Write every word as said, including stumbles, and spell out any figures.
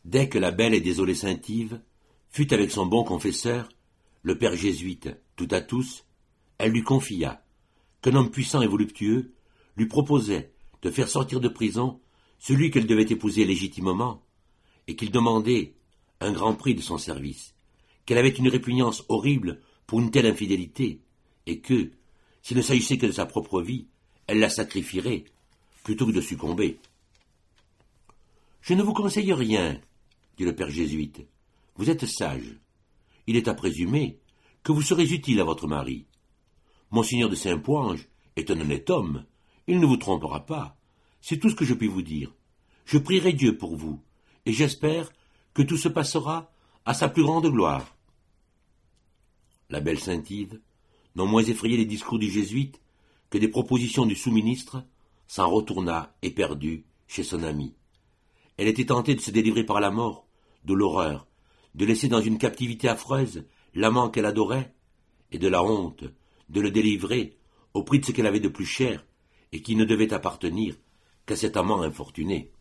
Dès que la belle et désolée Saint-Yves fut avec son bon confesseur, le père jésuite, tout à tous, elle lui confia qu'un homme puissant et voluptueux lui proposait de faire sortir de prison celui qu'elle devait épouser légitimement, et qu'il demandait un grand prix de son service, qu'elle avait une répugnance horrible pour une telle infidélité, et que, s'il ne s'agissait que de sa propre vie, elle la sacrifierait, plutôt que de succomber. « Je ne vous conseille rien, dit le père jésuite. Vous êtes sage. Il est à présumer que vous serez utile à votre mari. Monseigneur de Saint-Poinge est un honnête homme. Il ne vous trompera pas. C'est tout ce que je puis vous dire. Je prierai Dieu pour vous, et j'espère que tout se passera à sa plus grande gloire. » La belle Saint-Yves, non moins effrayée des discours du jésuite que des propositions du sous-ministre, s'en retourna éperdue chez son ami. Elle était tentée de se délivrer par la mort, de l'horreur, de laisser dans une captivité affreuse l'amant qu'elle adorait, et de la honte de le délivrer au prix de ce qu'elle avait de plus cher et qui ne devait appartenir qu'à cet amant infortuné.